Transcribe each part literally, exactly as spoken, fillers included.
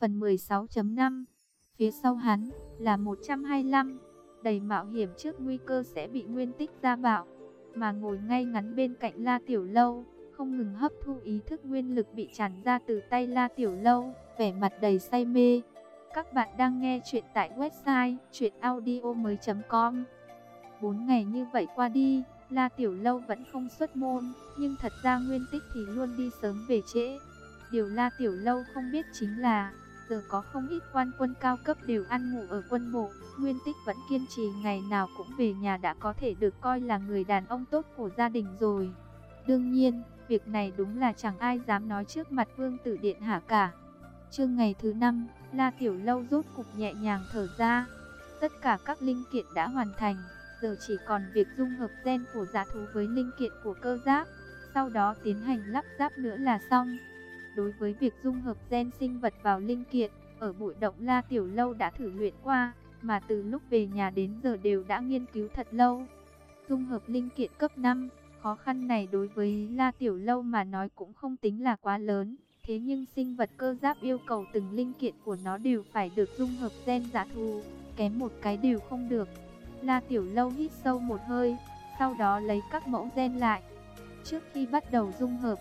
Phần mười sáu chấm năm. Phía sau hắn là một trăm hai mươi lăm, đầy mạo hiểm trước nguy cơ sẽ bị Nguyên Tích gia bạo, mà ngồi ngay ngắn bên cạnh La Tiểu Lâu, không ngừng hấp thu ý thức nguyên lực bị tràn ra từ tay La Tiểu Lâu, vẻ mặt đầy say mê. Các bạn đang nghe chuyện tại website truyện audio mới chấm com. Bốn ngày như vậy qua đi, La Tiểu Lâu vẫn không xuất môn, nhưng thật ra Nguyên Tích thì luôn đi sớm về trễ. Điều La Tiểu Lâu không biết chính là, giờ có không ít quan quân cao cấp đều ăn ngủ ở quân bộ, Nguyên Tích vẫn kiên trì ngày nào cũng về nhà đã có thể được coi là người đàn ông tốt của gia đình rồi. Đương nhiên, việc này đúng là chẳng ai dám nói trước mặt Vương tử điện hạ cả. Trưa ngày thứ năm, La Tiểu Lâu rốt cục nhẹ nhàng thở ra. Tất cả các linh kiện đã hoàn thành, giờ chỉ còn việc dung hợp gen của dã thú với linh kiện của cơ giáp, sau đó tiến hành lắp ráp nữa là xong. Đối với việc dung hợp gen sinh vật vào linh kiện, ở bụi động La Tiểu Lâu đã thử luyện qua, mà từ lúc về nhà đến giờ đều đã nghiên cứu thật lâu. Dung hợp linh kiện cấp năm, khó khăn này đối với La Tiểu Lâu mà nói cũng không tính là quá lớn. Thế nhưng sinh vật cơ giáp yêu cầu từng linh kiện của nó đều phải được dung hợp gen dã thú, kém một cái đều không được. La Tiểu Lâu hít sâu một hơi, sau đó lấy các mẫu gen lại. Trước khi bắt đầu dung hợp,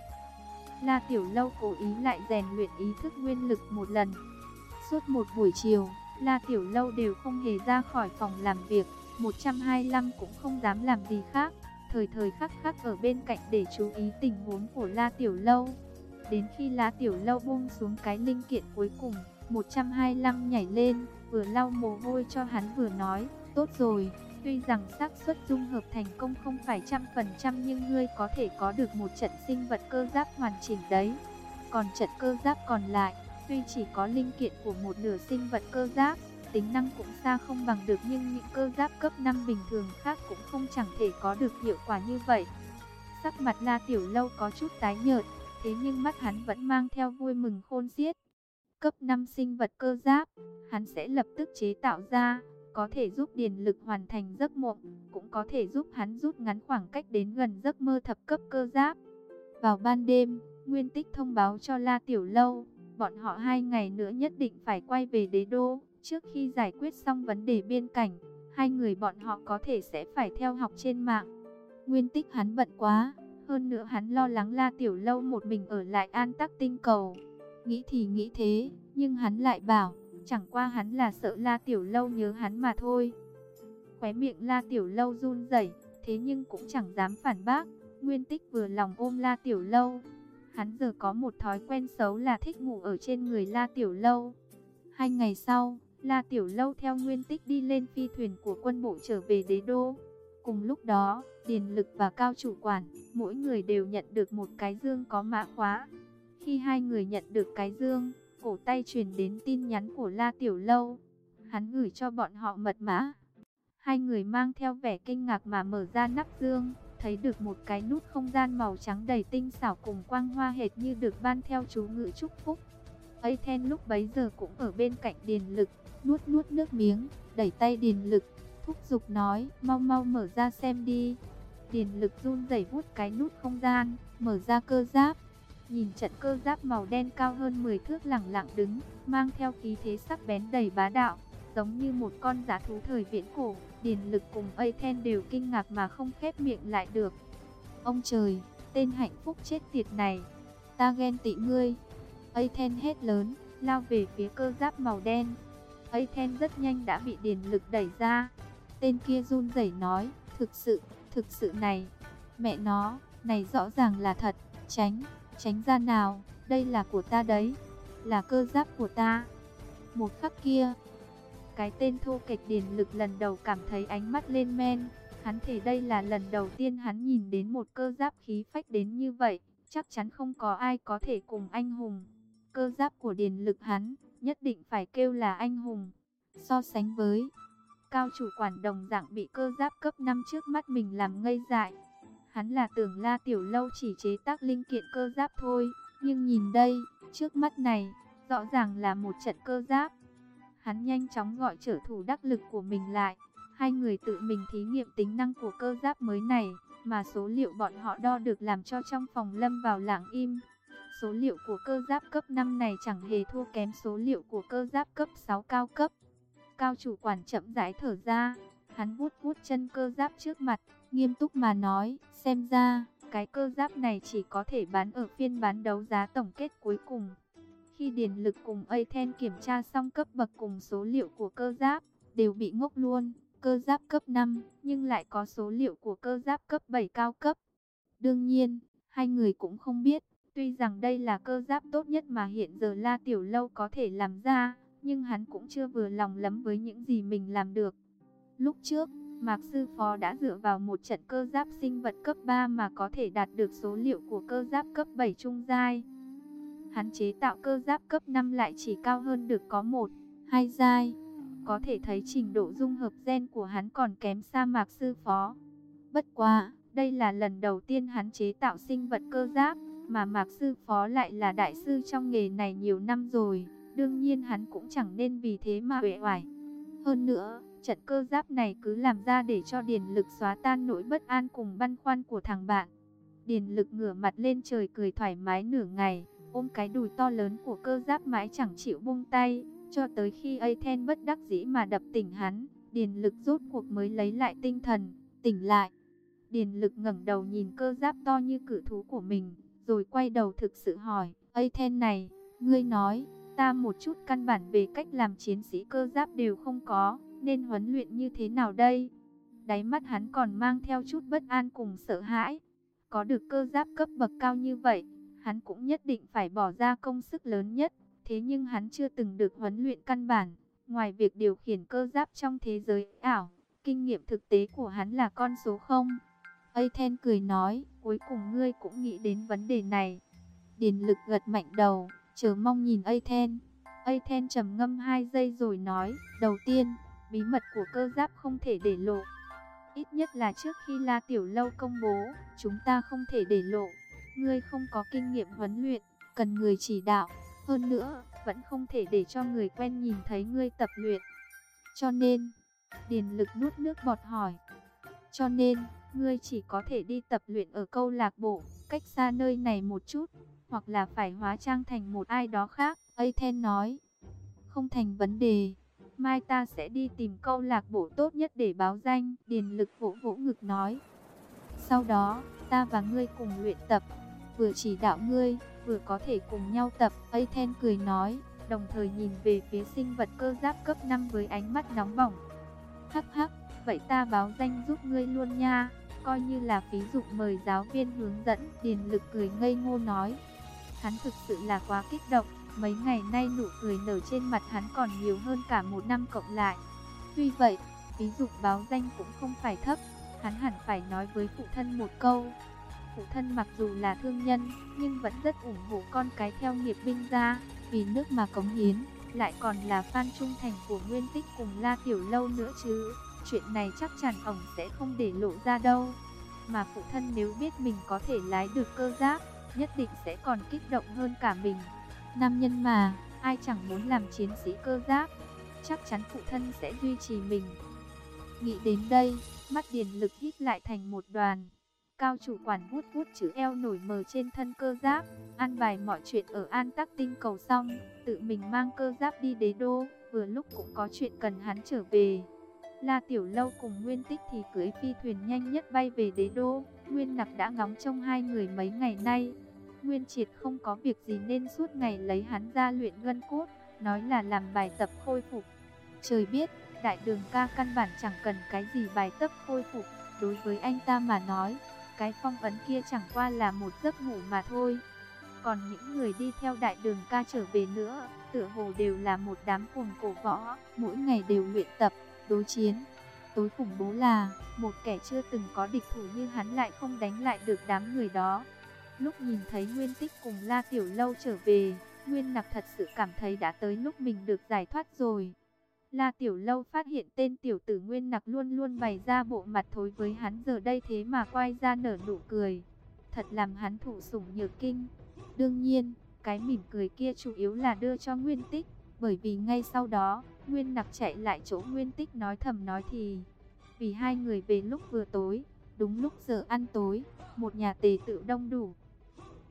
La Tiểu Lâu cố ý lại rèn luyện ý thức nguyên lực một lần. Suốt một buổi chiều, La Tiểu Lâu đều không hề ra khỏi phòng làm việc, một trăm hai mươi lăm cũng không dám làm gì khác, thời thời khắc khắc ở bên cạnh để chú ý tình huống của La Tiểu Lâu. Đến khi La Tiểu Lâu buông xuống cái linh kiện cuối cùng, một trăm hai mươi lăm nhảy lên, vừa lau mồ hôi cho hắn vừa nói, tốt rồi, tuy rằng xác suất dung hợp thành công không phải trăm phần trăm nhưng ngươi có thể có được một trận sinh vật cơ giáp hoàn chỉnh đấy. Còn trận cơ giáp còn lại, tuy chỉ có linh kiện của một nửa sinh vật cơ giáp, tính năng cũng xa không bằng được nhưng những cơ giáp cấp năm bình thường khác cũng không chẳng thể có được hiệu quả như vậy. Sắc mặt La Tiểu Lâu có chút tái nhợt, thế nhưng mắt hắn vẫn mang theo vui mừng khôn xiết. Cấp năm sinh vật cơ giáp, hắn sẽ lập tức chế tạo ra, có thể giúp điền lực hoàn thành giấc mộng, cũng có thể giúp hắn rút ngắn khoảng cách đến gần giấc mơ thập cấp cơ giáp. Vào ban đêm, Nguyên Tích thông báo cho La Tiểu Lâu, bọn họ hai ngày nữa nhất định phải quay về đế đô. Trước khi giải quyết xong vấn đề biên cảnh, hai người bọn họ có thể sẽ phải theo học trên mạng. Nguyên Tích hắn bận quá, hơn nữa hắn lo lắng La Tiểu Lâu một mình ở lại An Tắc Tinh Cầu. Nghĩ thì nghĩ thế, nhưng hắn lại bảo, chẳng qua hắn là sợ La Tiểu Lâu nhớ hắn mà thôi. Khóe miệng La Tiểu Lâu run rẩy, thế nhưng cũng chẳng dám phản bác. Nguyên Tích vừa lòng ôm La Tiểu Lâu. Hắn giờ có một thói quen xấu là thích ngủ ở trên người La Tiểu Lâu. Hai ngày sau, La Tiểu Lâu theo Nguyên Tích đi lên phi thuyền của quân bộ trở về đế đô. Cùng lúc đó, Điền Lực và Cao chủ quản, mỗi người đều nhận được một cái dương có mã khóa. Khi hai người nhận được cái dương, cổ tay truyền đến tin nhắn của La Tiểu Lâu. Hắn gửi cho bọn họ mật mã. Hai người mang theo vẻ kinh ngạc mà mở ra nắp dương, thấy được một cái nút không gian màu trắng đầy tinh xảo cùng quang hoa hệt như được ban theo chú ngữ chúc phúc. Aiden lúc bấy giờ cũng ở bên cạnh Điền Lực, nuốt nuốt nước miếng, đẩy tay Điền Lực, thúc giục nói, mau mau mở ra xem đi. Điền Lực run rẩy vuốt cái nút không gian, mở ra cơ giáp. Nhìn trận cơ giáp màu đen cao hơn mười thước lẳng lặng đứng, mang theo khí thế sắc bén đầy bá đạo, giống như một con dã thú thời viễn cổ. Điền Lực cùng Aiden đều kinh ngạc mà không khép miệng lại được. Ông trời, tên hạnh phúc chết tiệt này, ta ghen tị ngươi. Aiden hét lớn, lao về phía cơ giáp màu đen. Aiden rất nhanh đã bị Điền Lực đẩy ra. Tên kia run rẩy nói, thực sự, thực sự này, mẹ nó, này rõ ràng là thật, tránh, tránh ra nào, đây là của ta đấy, là cơ giáp của ta. Một khắc kia, cái tên thô kệch Điền Lực lần đầu cảm thấy ánh mắt lên men. Hắn thấy đây là lần đầu tiên hắn nhìn đến một cơ giáp khí phách đến như vậy, chắc chắn không có ai có thể cùng anh hùng. Cơ giáp của Điền Lực hắn, nhất định phải kêu là anh hùng. So sánh với Cao chủ quản đồng dạng bị cơ giáp cấp năm trước mắt mình làm ngây dại. Hắn là tưởng La Tiểu Lâu chỉ chế tác linh kiện cơ giáp thôi, nhưng nhìn đây, trước mắt này, rõ ràng là một trận cơ giáp. Hắn nhanh chóng gọi trợ thủ đắc lực của mình lại. Hai người tự mình thí nghiệm tính năng của cơ giáp mới này, mà số liệu bọn họ đo được làm cho trong phòng lâm vào lặng im. số liệu của cơ giáp cấp năm này chẳng hề thua kém số liệu của cơ giáp cấp sáu cao cấp. Cao chủ quản chậm rãi thở ra, hắn vuốt vuốt chân cơ giáp trước mặt, nghiêm túc mà nói, xem ra, cái cơ giáp này chỉ có thể bán ở phiên bán đấu giá tổng kết cuối cùng. Khi Điền Lực cùng Aten kiểm tra xong cấp bậc cùng số liệu của cơ giáp, đều bị ngốc luôn, cơ giáp cấp năm, nhưng lại có số liệu của cơ giáp cấp bảy cao cấp. Đương nhiên, hai người cũng không biết, tuy rằng đây là cơ giáp tốt nhất mà hiện giờ La Tiểu Lâu có thể làm ra, nhưng hắn cũng chưa vừa lòng lắm với những gì mình làm được. Lúc trước, Mạc Sư Phó đã dựa vào một trận cơ giáp sinh vật cấp ba mà có thể đạt được số liệu của cơ giáp cấp bảy trung giai. Hắn chế tạo cơ giáp cấp năm lại chỉ cao hơn được có một, hai giai. Có thể thấy trình độ dung hợp gen của hắn còn kém xa Mạc Sư Phó. Bất quá, đây là lần đầu tiên hắn chế tạo sinh vật cơ giáp, mà Mạc Sư Phó lại là đại sư trong nghề này nhiều năm rồi. Đương nhiên hắn cũng chẳng nên vì thế mà uể oải. Hơn nữa, trận cơ giáp này cứ làm ra để cho Điền Lực xóa tan nỗi bất an cùng băn khoăn của thằng bạn. Điền Lực ngửa mặt lên trời cười thoải mái nửa ngày, ôm cái đùi to lớn của cơ giáp mãi chẳng chịu buông tay, cho tới khi Aten bất đắc dĩ mà đập tỉnh hắn, Điền Lực rốt cuộc mới lấy lại tinh thần, tỉnh lại. Điền Lực ngẩng đầu nhìn cơ giáp to như cự thú của mình, rồi quay đầu thực sự hỏi, Aten này, ngươi nói, ta một chút căn bản về cách làm chiến sĩ cơ giáp đều không có, nên huấn luyện như thế nào đây? Đáy mắt hắn còn mang theo chút bất an cùng sợ hãi. Có được cơ giáp cấp bậc cao như vậy, hắn cũng nhất định phải bỏ ra công sức lớn nhất. Thế nhưng hắn chưa từng được huấn luyện căn bản. Ngoài việc điều khiển cơ giáp trong thế giới ảo, kinh nghiệm thực tế của hắn là con số không. Aten cười nói, cuối cùng ngươi cũng nghĩ đến vấn đề này. Điền Lực gật mạnh đầu, chờ mong nhìn Aten. Aten trầm ngâm hai giây rồi nói, đầu tiên, bí mật của cơ giáp không thể để lộ. Ít nhất là trước khi La Tiểu Lâu công bố, chúng ta không thể để lộ. Ngươi không có kinh nghiệm huấn luyện, cần người chỉ đạo. Hơn nữa, vẫn không thể để cho người quen nhìn thấy ngươi tập luyện. Cho nên, Điền Lực nuốt nước bọt hỏi. Cho nên, ngươi chỉ có thể đi tập luyện ở câu lạc bộ, cách xa nơi này một chút, hoặc là phải hóa trang thành một ai đó khác. Aten nói, không thành vấn đề. Mai ta sẽ đi tìm câu lạc bộ tốt nhất để báo danh. Điền Lực vỗ vỗ ngực nói. Sau đó, ta và ngươi cùng luyện tập, vừa chỉ đạo ngươi, vừa có thể cùng nhau tập. Aten cười nói, đồng thời nhìn về phía sinh vật cơ giáp cấp năm với ánh mắt nóng bỏng. Hắc hắc, vậy ta báo danh giúp ngươi luôn nha, coi như là phí dụng mời giáo viên hướng dẫn. Điền Lực cười ngây ngô nói. Hắn thực sự là quá kích động, mấy ngày nay nụ cười nở trên mặt hắn còn nhiều hơn cả một năm cộng lại. Tuy vậy, phí dụng báo danh cũng không phải thấp, hắn hẳn phải nói với phụ thân một câu. Phụ thân mặc dù là thương nhân, nhưng vẫn rất ủng hộ con cái theo nghiệp binh ra, vì nước mà cống hiến, lại còn là fan trung thành của Nguyên Tích cùng La Tiểu Lâu nữa chứ. Chuyện này chắc chắn ổng sẽ không để lộ ra đâu. Mà phụ thân nếu biết mình có thể lái được cơ giáp, nhất định sẽ còn kích động hơn cả mình. Nam nhân mà, ai chẳng muốn làm chiến sĩ cơ giáp, chắc chắn phụ thân sẽ duy trì mình. Nghĩ đến đây, mắt Điền Lực hít lại thành một đoàn. Cao chủ quản vuốt vuốt chữ eo nổi mờ trên thân cơ giáp, an bài mọi chuyện ở An Tắc Tinh Cầu xong, tự mình mang cơ giáp đi Đế Đô, vừa lúc cũng có chuyện cần hắn trở về. La Tiểu Lâu cùng Nguyên Tích thì cưỡi phi thuyền nhanh nhất bay về Đế Đô. Nguyên Nặc đã ngóng trông hai người mấy ngày nay. Nguyên Triệt không có việc gì nên suốt ngày lấy hắn ra luyện gân cốt, nói là làm bài tập khôi phục. Trời biết, Đại Đường ca căn bản chẳng cần cái gì bài tập khôi phục, đối với anh ta mà nói, cái phong ấn kia chẳng qua là một giấc ngủ mà thôi. Còn những người đi theo Đại Đường ca trở về nữa, tựa hồ đều là một đám cuồng cổ võ, mỗi ngày đều luyện tập, đối chiến. Tối khủng bố là, một kẻ chưa từng có địch thủ như hắn lại không đánh lại được đám người đó. Lúc nhìn thấy Nguyên Tích cùng La Tiểu Lâu trở về, Nguyên Nặc thật sự cảm thấy đã tới lúc mình được giải thoát rồi. La Tiểu Lâu phát hiện tên tiểu tử Nguyên Nặc luôn luôn bày ra bộ mặt thối với hắn, giờ đây thế mà quay ra nở nụ cười. Thật làm hắn thụ sủng nhược kinh. Đương nhiên, cái mỉm cười kia chủ yếu là đưa cho Nguyên Tích, bởi vì ngay sau đó, Nguyên Nặc chạy lại chỗ Nguyên Tích nói thầm nói thì. Vì hai người về lúc vừa tối, đúng lúc giờ ăn tối, một nhà tề tựu đông đủ.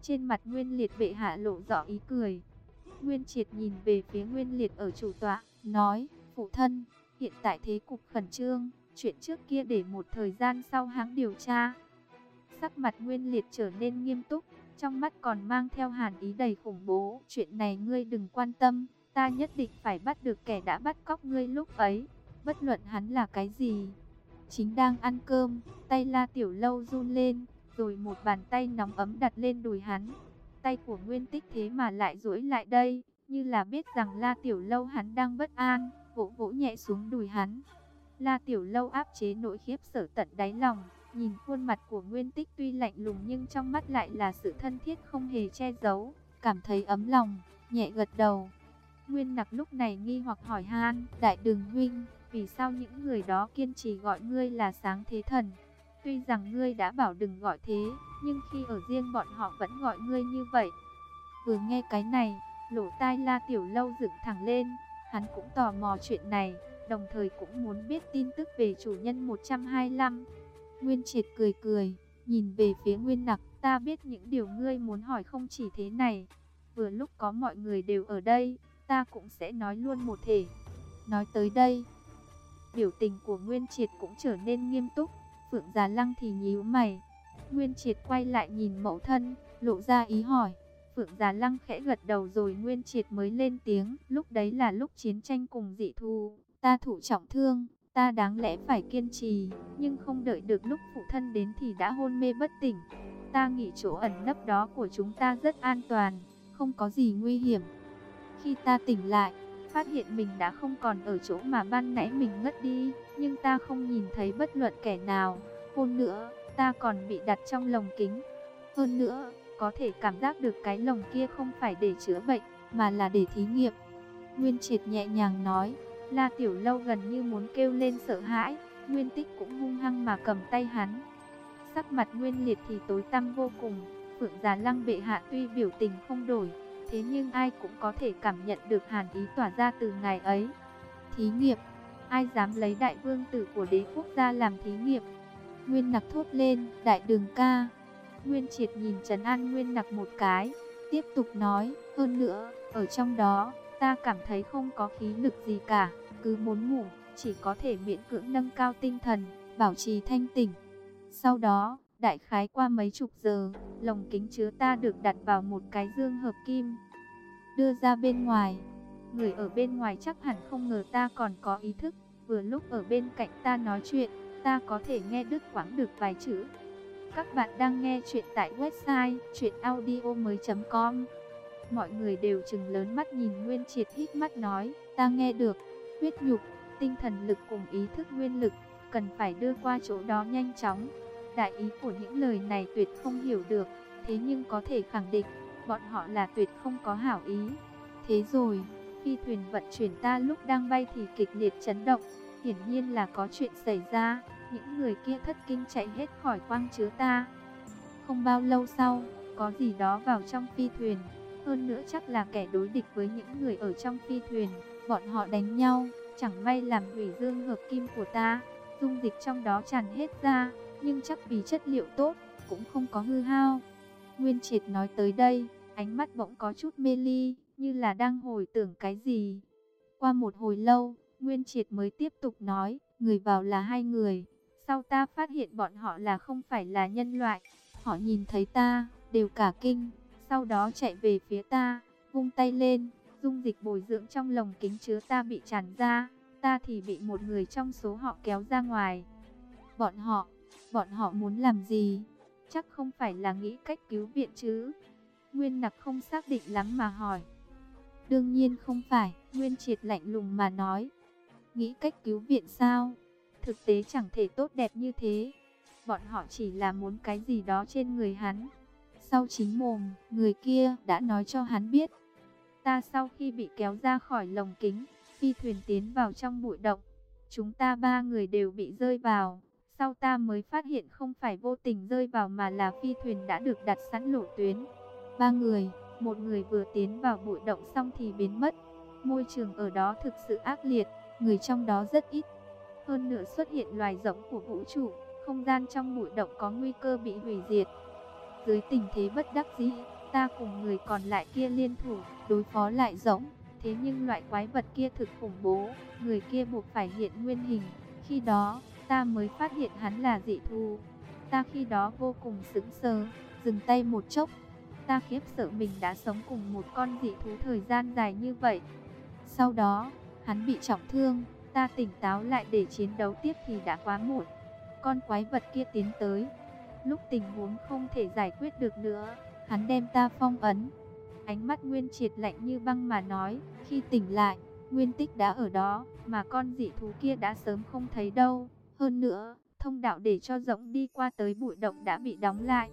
Trên mặt Nguyên Liệt bệ hạ lộ rõ ý cười. Nguyên Triệt nhìn về phía Nguyên Liệt ở chủ tọa, nói, phụ thân, hiện tại thế cục khẩn trương, chuyện trước kia để một thời gian sau hãng điều tra. Sắc mặt Nguyên Liệt trở nên nghiêm túc, trong mắt còn mang theo hàn ý đầy khủng bố. Chuyện này ngươi đừng quan tâm, ta nhất định phải bắt được kẻ đã bắt cóc ngươi lúc ấy, bất luận hắn là cái gì. Chính đang ăn cơm, tay La Tiểu Lâu run lên, rồi một bàn tay nóng ấm đặt lên đùi hắn. Tay của Nguyên Tích thế mà lại duỗi lại đây, như là biết rằng La Tiểu Lâu hắn đang bất an, vỗ vỗ nhẹ xuống đùi hắn. La Tiểu Lâu áp chế nỗi khiếp sợ tận đáy lòng, nhìn khuôn mặt của Nguyên Tích tuy lạnh lùng nhưng trong mắt lại là sự thân thiết không hề che giấu, cảm thấy ấm lòng, nhẹ gật đầu. Nguyên Nặc lúc này nghi hoặc hỏi han, Đại Đường huynh, vì sao những người đó kiên trì gọi ngươi là Sáng Thế Thần? Tuy rằng ngươi đã bảo đừng gọi thế, nhưng khi ở riêng bọn họ vẫn gọi ngươi như vậy. Vừa nghe cái này, lỗ tai La Tiểu Lâu dựng thẳng lên, hắn cũng tò mò chuyện này, đồng thời cũng muốn biết tin tức về chủ nhân một trăm hai mươi lăm. Nguyên Triệt cười cười, nhìn về phía Nguyên Nặc, ta biết những điều ngươi muốn hỏi không chỉ thế này. Vừa lúc có mọi người đều ở đây, ta cũng sẽ nói luôn một thể. Nói tới đây, biểu tình của Nguyên Triệt cũng trở nên nghiêm túc. Phượng Già Lăng thì nhíu mày. Nguyên Triệt quay lại nhìn mẫu thân, lộ ra ý hỏi. Phượng Già Lăng khẽ gật đầu rồi Nguyên Triệt mới lên tiếng. Lúc đấy là lúc chiến tranh cùng dị thú, ta thụ trọng thương, ta đáng lẽ phải kiên trì, nhưng không đợi được lúc phụ thân đến thì đã hôn mê bất tỉnh. Ta nghĩ chỗ ẩn nấp đó của chúng ta rất an toàn, không có gì nguy hiểm. Khi ta tỉnh lại, phát hiện mình đã không còn ở chỗ mà ban nãy mình ngất đi, nhưng ta không nhìn thấy bất luận kẻ nào. Hơn nữa, ta còn bị đặt trong lồng kính. Hơn nữa, có thể cảm giác được cái lồng kia không phải để chữa bệnh, mà là để thí nghiệm. Nguyên Triệt nhẹ nhàng nói. La Tiểu Lâu gần như muốn kêu lên sợ hãi, Nguyên Tích cũng hung hăng mà cầm tay hắn. Sắc mặt Nguyên Liệt thì tối tăm vô cùng. Phượng Già Lăng bệ hạ tuy biểu tình không đổi, thế nhưng ai cũng có thể cảm nhận được hàn ý tỏa ra từ ngày ấy. Thí nghiệm, ai dám lấy đại vương tử của đế quốc gia làm thí nghiệm? Nguyên Nặc thốt lên, Đại Đường ca. Nguyên Triệt nhìn trấn an Nguyên Nặc một cái, tiếp tục nói, hơn nữa, ở trong đó, ta cảm thấy không có khí lực gì cả, cứ muốn ngủ, chỉ có thể miễn cưỡng nâng cao tinh thần, bảo trì thanh tỉnh. Sau đó, đại khái qua mấy chục giờ, lồng kính chứa ta được đặt vào một cái dương hợp kim, đưa ra bên ngoài. Người ở bên ngoài chắc hẳn không ngờ ta còn có ý thức, vừa lúc ở bên cạnh ta nói chuyện, ta có thể nghe đứt quãng được vài chữ. Các bạn đang nghe chuyện tại website truyện audio mới chấm com. Mọi người đều trừng lớn mắt nhìn Nguyên Triệt, hít mắt nói, ta nghe được, huyết nhục, tinh thần lực cùng ý thức nguyên lực, cần phải đưa qua chỗ đó nhanh chóng. Đại ý của những lời này tuyệt không hiểu được, thế nhưng có thể khẳng định, bọn họ là tuyệt không có hảo ý. Thế rồi, phi thuyền vận chuyển ta lúc đang bay thì kịch liệt chấn động, hiển nhiên là có chuyện xảy ra, những người kia thất kinh chạy hết khỏi khoang chứa ta. Không bao lâu sau, có gì đó vào trong phi thuyền. Hơn nữa chắc là kẻ đối địch với những người ở trong phi thuyền. Bọn họ đánh nhau, chẳng may làm hủy dương hợp kim của ta. Dung dịch trong đó tràn hết ra, nhưng chắc vì chất liệu tốt, cũng không có hư hao. Nguyên Triệt nói tới đây, ánh mắt bỗng có chút mê ly, như là đang hồi tưởng cái gì. Qua một hồi lâu, Nguyên Triệt mới tiếp tục nói, người vào là hai người. Sau ta phát hiện bọn họ là không phải là nhân loại. Họ nhìn thấy ta, đều cả kinh. Sau đó chạy về phía ta, vung tay lên, dung dịch bồi dưỡng trong lồng kính chứa ta bị tràn ra, ta thì bị một người trong số họ kéo ra ngoài. Bọn họ, bọn họ muốn làm gì? Chắc không phải là nghĩ cách cứu viện chứ? Nguyên Nặc không xác định lắm mà hỏi. Đương nhiên không phải, Nguyên Triệt lạnh lùng mà nói. Nghĩ cách cứu viện sao? Thực tế chẳng thể tốt đẹp như thế. Bọn họ chỉ là muốn cái gì đó trên người hắn. Sau chính mồm, người kia đã nói cho hắn biết. Ta sau khi bị kéo ra khỏi lồng kính, phi thuyền tiến vào trong bụi động. Chúng ta ba người đều bị rơi vào. Sau ta mới phát hiện không phải vô tình rơi vào mà là phi thuyền đã được đặt sẵn lộ tuyến. Ba người, một người vừa tiến vào bụi động xong thì biến mất. Môi trường ở đó thực sự ác liệt, người trong đó rất ít. Hơn nữa xuất hiện loài rỗng của vũ trụ, không gian trong bụi động có nguy cơ bị hủy diệt. Dưới tình thế bất đắc dĩ, Ta cùng người còn lại kia liên thủ, đối phó lại Rỗng. Thế nhưng loại quái vật kia thực khủng bố, người kia buộc phải hiện nguyên hình. Khi đó, ta mới phát hiện hắn là dị thú. Ta khi đó vô cùng sững sờ, dừng tay một chốc. Ta khiếp sợ mình đã sống cùng một con dị thú thời gian dài như vậy. Sau đó, hắn bị trọng thương, ta tỉnh táo lại để chiến đấu tiếp thì đã quá muộn. Con quái vật kia tiến tới. Lúc tình huống không thể giải quyết được nữa, hắn đem ta phong ấn. Ánh mắt Nguyên Triệt lạnh như băng mà nói, khi tỉnh lại, Nguyên Tích đã ở đó, mà con dị thú kia đã sớm không thấy đâu. Hơn nữa, thông đạo để cho Rỗng đi qua tới bụi động đã bị đóng lại.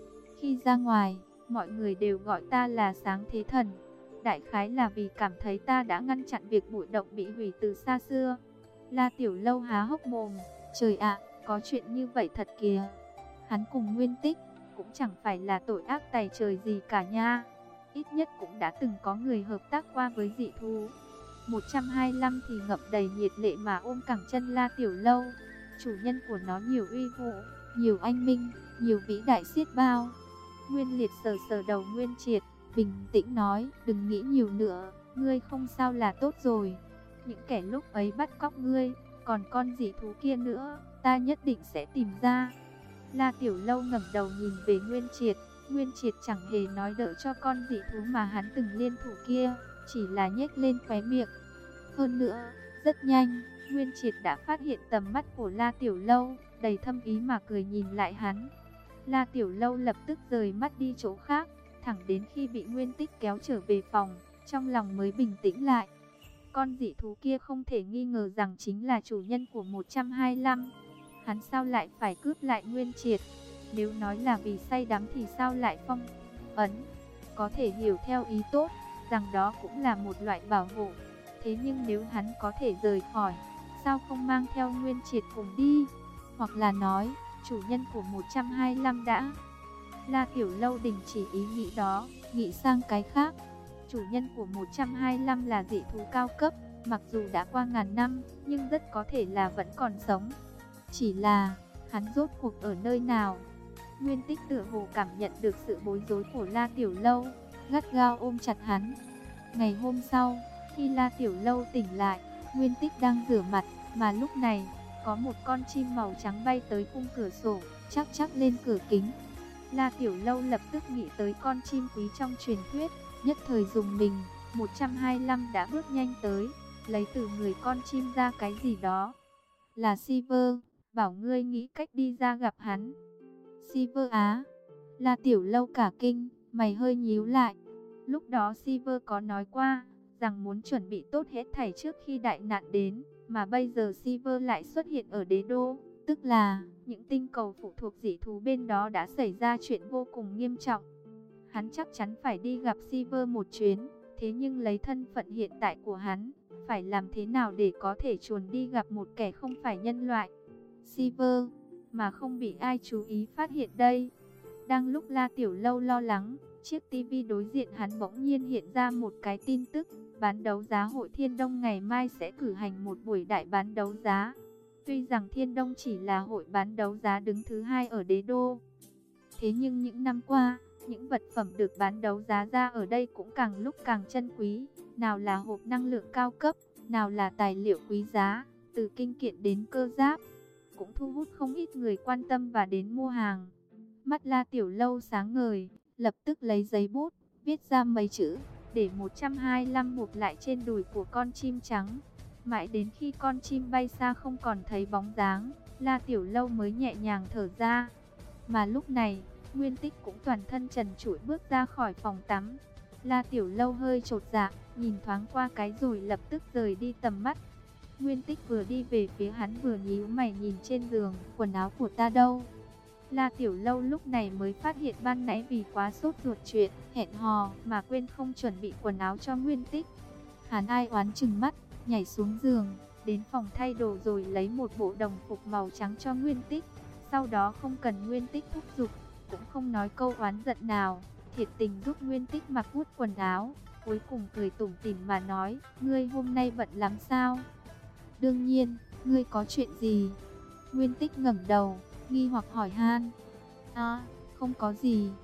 Khi ra ngoài, mọi người đều gọi ta là Sáng Thế Thần. Đại khái là vì cảm thấy ta đã ngăn chặn việc bụi động bị hủy từ xa xưa. La Tiểu Lâu há hốc mồm, trời ạ, có chuyện như vậy thật kìa. Hắn cùng Nguyên Tích cũng chẳng phải là tội ác tày trời gì cả nha. Ít nhất cũng đã từng có người hợp tác qua với dị thú. một trăm hai mươi lăm thì ngậm đầy nhiệt lệ mà ôm cẳng chân La Tiểu Lâu. Chủ nhân của nó nhiều uy vũ, nhiều anh minh, nhiều vĩ đại xiết bao. Nguyên Liệt sờ sờ đầu Nguyên Triệt, bình tĩnh nói, đừng nghĩ nhiều nữa, ngươi không sao là tốt rồi. Những kẻ lúc ấy bắt cóc ngươi, còn con dị thú kia nữa, ta nhất định sẽ tìm ra. La Tiểu Lâu ngẩng đầu nhìn về Nguyên Triệt. Nguyên Triệt chẳng hề nói đỡ cho con dị thú mà hắn từng liên thủ kia, chỉ là nhếch lên khóe miệng. Hơn nữa, rất nhanh, Nguyên Triệt đã phát hiện tầm mắt của La Tiểu Lâu, đầy thâm ý mà cười nhìn lại hắn. La Tiểu Lâu lập tức rời mắt đi chỗ khác, thẳng đến khi bị Nguyên Tích kéo trở về phòng, trong lòng mới bình tĩnh lại. Con dị thú kia không thể nghi ngờ rằng chính là chủ nhân của một trăm hai mươi lăm. Hắn sao lại phải cướp lại Nguyên Triệt? Nếu nói là vì say đắm thì sao lại phong ấn? Có thể hiểu theo ý tốt, rằng đó cũng là một loại bảo hộ. Thế nhưng nếu hắn có thể rời khỏi, sao không mang theo Nguyên Triệt cùng đi? Hoặc là nói, chủ nhân của một trăm hai mươi lăm đã. La Tiểu Lâu đình chỉ ý nghĩ đó, nghĩ sang cái khác. Chủ nhân của một trăm hai mươi lăm là dị thú cao cấp, mặc dù đã qua ngàn năm, nhưng rất có thể là vẫn còn sống. Chỉ là, hắn rốt cuộc ở nơi nào? Nguyên Tích tựa hồ cảm nhận được sự bối rối của La Tiểu Lâu, gắt gao ôm chặt hắn. Ngày hôm sau, khi La Tiểu Lâu tỉnh lại, Nguyên Tích đang rửa mặt, mà lúc này, có một con chim màu trắng bay tới khung cửa sổ, chắc chắc lên cửa kính. La Tiểu Lâu lập tức nghĩ tới con chim quý trong truyền thuyết, nhất thời dùng mình. một trăm hai mươi lăm đã bước nhanh tới, lấy từ người con chim ra cái gì đó. Là Silver, bảo ngươi nghĩ cách đi ra gặp hắn. Silver á? La Tiểu Lâu cả kinh, mày hơi nhíu lại. Lúc đó Silver có nói qua, rằng muốn chuẩn bị tốt hết thảy trước khi đại nạn đến, mà bây giờ Silver lại xuất hiện ở đế đô, tức là những tinh cầu phụ thuộc dị thú bên đó đã xảy ra chuyện vô cùng nghiêm trọng. Hắn chắc chắn phải đi gặp Silver một chuyến, thế nhưng lấy thân phận hiện tại của hắn, phải làm thế nào để có thể chuồn đi gặp một kẻ không phải nhân loại? Silver, mà không bị ai chú ý phát hiện đây. Đang lúc La Tiểu Lâu lo lắng, chiếc tivi đối diện hắn bỗng nhiên hiện ra một cái tin tức, bán đấu giá hội Thiên Đông ngày mai sẽ cử hành một buổi đại bán đấu giá. Tuy rằng Thiên Đông chỉ là hội bán đấu giá đứng thứ hai ở đế đô, thế nhưng những năm qua, những vật phẩm được bán đấu giá ra ở đây cũng càng lúc càng chân quý. Nào là hộp năng lượng cao cấp, nào là tài liệu quý giá, từ kinh kiện đến cơ giáp, cũng thu hút không ít người quan tâm và đến mua hàng. Mắt La Tiểu Lâu sáng ngời, lập tức lấy giấy bút, viết ra mấy chữ, để một trăm hai mươi lăm buộc lại trên đùi của con chim trắng. Mãi đến khi con chim bay xa không còn thấy bóng dáng, La Tiểu Lâu mới nhẹ nhàng thở ra. Mà lúc này, Nguyên Tích cũng toàn thân trần trụi bước ra khỏi phòng tắm. La Tiểu Lâu hơi chột dạ, nhìn thoáng qua cái rồi lập tức rời đi tầm mắt. Nguyên Tích vừa đi về phía hắn vừa nhíu mày nhìn trên giường, quần áo của ta đâu? La Tiểu Lâu lúc này mới phát hiện ban nãy vì quá sốt ruột chuyện hẹn hò mà quên không chuẩn bị quần áo cho Nguyên Tích. Hắn ai oán chừng mắt, nhảy xuống giường, đến phòng thay đồ rồi lấy một bộ đồng phục màu trắng cho Nguyên Tích. Sau đó không cần Nguyên Tích thúc giục, cũng không nói câu oán giận nào, thiệt tình giúp Nguyên Tích mặc hút quần áo. Cuối cùng cười tủm tỉm mà nói, ngươi hôm nay bận lắm sao? Đương nhiên, ngươi có chuyện gì? Nguyên Tích ngẩng đầu, nghi hoặc hỏi han. À, không có gì.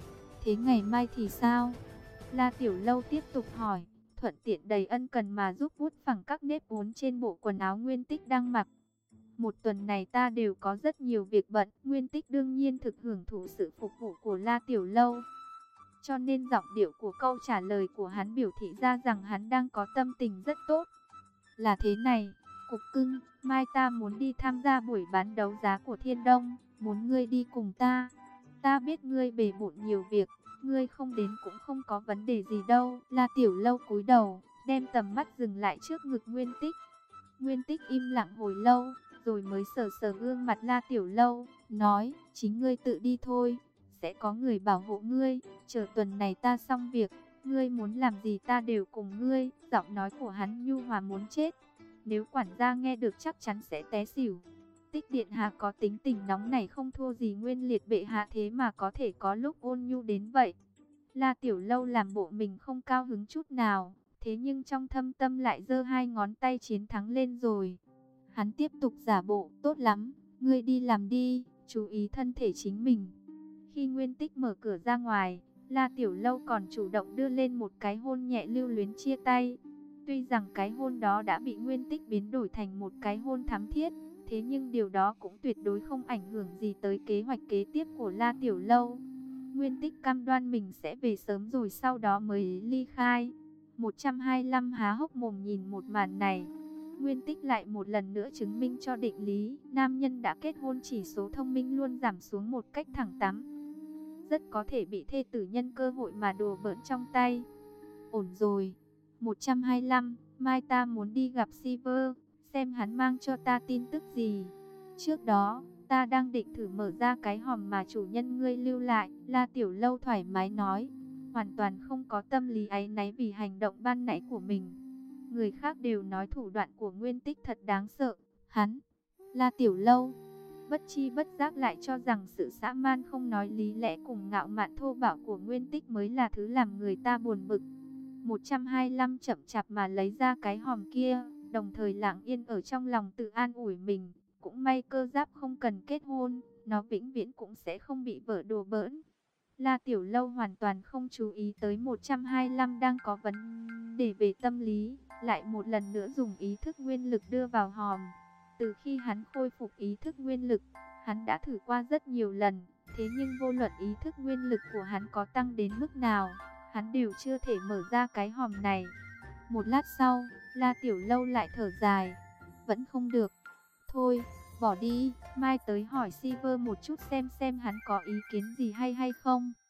Thế ngày mai thì sao? La Tiểu Lâu tiếp tục hỏi, thuận tiện đầy ân cần mà giúp vuốt phẳng các nếp uốn trên bộ quần áo Nguyên Tích đang mặc. Một tuần này ta đều có rất nhiều việc bận. Nguyên Tích đương nhiên thực hưởng thụ sự phục vụ của La Tiểu Lâu, cho nên giọng điệu của câu trả lời của hắn biểu thị ra rằng hắn đang có tâm tình rất tốt. Là thế này, Cục Cưng, mai ta muốn đi tham gia buổi bán đấu giá của Thiên Đông, muốn ngươi đi cùng ta. Ta biết ngươi bề bộn nhiều việc, ngươi không đến cũng không có vấn đề gì đâu. La Tiểu Lâu cúi đầu, đem tầm mắt dừng lại trước ngực Nguyên Tích. Nguyên Tích im lặng hồi lâu, rồi mới sờ sờ gương mặt La Tiểu Lâu, nói, chính ngươi tự đi thôi, sẽ có người bảo hộ ngươi, chờ tuần này ta xong việc, ngươi muốn làm gì ta đều cùng ngươi. Giọng nói của hắn nhu hòa muốn chết, nếu quản gia nghe được chắc chắn sẽ té xỉu. Tích điện hạ có tính tình nóng này không thua gì Nguyên Liệt bệ hạ, thế mà có thể có lúc ôn nhu đến vậy. La Tiểu Lâu làm bộ mình không cao hứng chút nào, thế nhưng trong thâm tâm lại giơ hai ngón tay chiến thắng lên rồi. Hắn tiếp tục giả bộ, tốt lắm, ngươi đi làm đi, chú ý thân thể chính mình. Khi Nguyên Tích mở cửa ra ngoài, La Tiểu Lâu còn chủ động đưa lên một cái hôn nhẹ lưu luyến chia tay. Tuy rằng cái hôn đó đã bị Nguyên Tích biến đổi thành một cái hôn thắm thiết, thế nhưng điều đó cũng tuyệt đối không ảnh hưởng gì tới kế hoạch kế tiếp của La Tiểu Lâu. Nguyên Tích cam đoan mình sẽ về sớm rồi sau đó mới ly khai. một trăm hai mươi lăm há hốc mồm nhìn một màn này. Nguyên Tích lại một lần nữa chứng minh cho định lý, nam nhân đã kết hôn chỉ số thông minh luôn giảm xuống một cách thẳng tắp, rất có thể bị thê tử nhân cơ hội mà đùa bỡn trong tay. Ổn rồi. một trăm hai mươi lăm, mai ta muốn đi gặp Silver, xem hắn mang cho ta tin tức gì. Trước đó, ta đang định thử mở ra cái hòm mà chủ nhân ngươi lưu lại. La Tiểu Lâu thoải mái nói, hoàn toàn không có tâm lý áy náy vì hành động ban nãy của mình. Người khác đều nói thủ đoạn của Nguyên Tích thật đáng sợ, hắn, La Tiểu Lâu, bất chi bất giác lại cho rằng sự dã man không nói lý lẽ cùng ngạo mạn thô bạo của Nguyên Tích mới là thứ làm người ta buồn bực. một trăm hai mươi lăm chậm chạp mà lấy ra cái hòm kia, đồng thời lặng yên ở trong lòng tự an ủi mình, cũng may Cơ Giáp không cần kết hôn, nó vĩnh viễn cũng sẽ không bị vợ đùa bỡn. La Tiểu Lâu hoàn toàn không chú ý tới một trăm hai mươi lăm đang có vấn đề về tâm lý, lại một lần nữa dùng ý thức nguyên lực đưa vào hòm. Từ khi hắn khôi phục ý thức nguyên lực, hắn đã thử qua rất nhiều lần, thế nhưng vô luận ý thức nguyên lực của hắn có tăng đến mức nào, hắn đều chưa thể mở ra cái hòm này. Một lát sau, La Tiểu Lâu lại thở dài, vẫn không được. Thôi, bỏ đi, mai tới hỏi Silver một chút xem xem hắn có ý kiến gì hay hay không.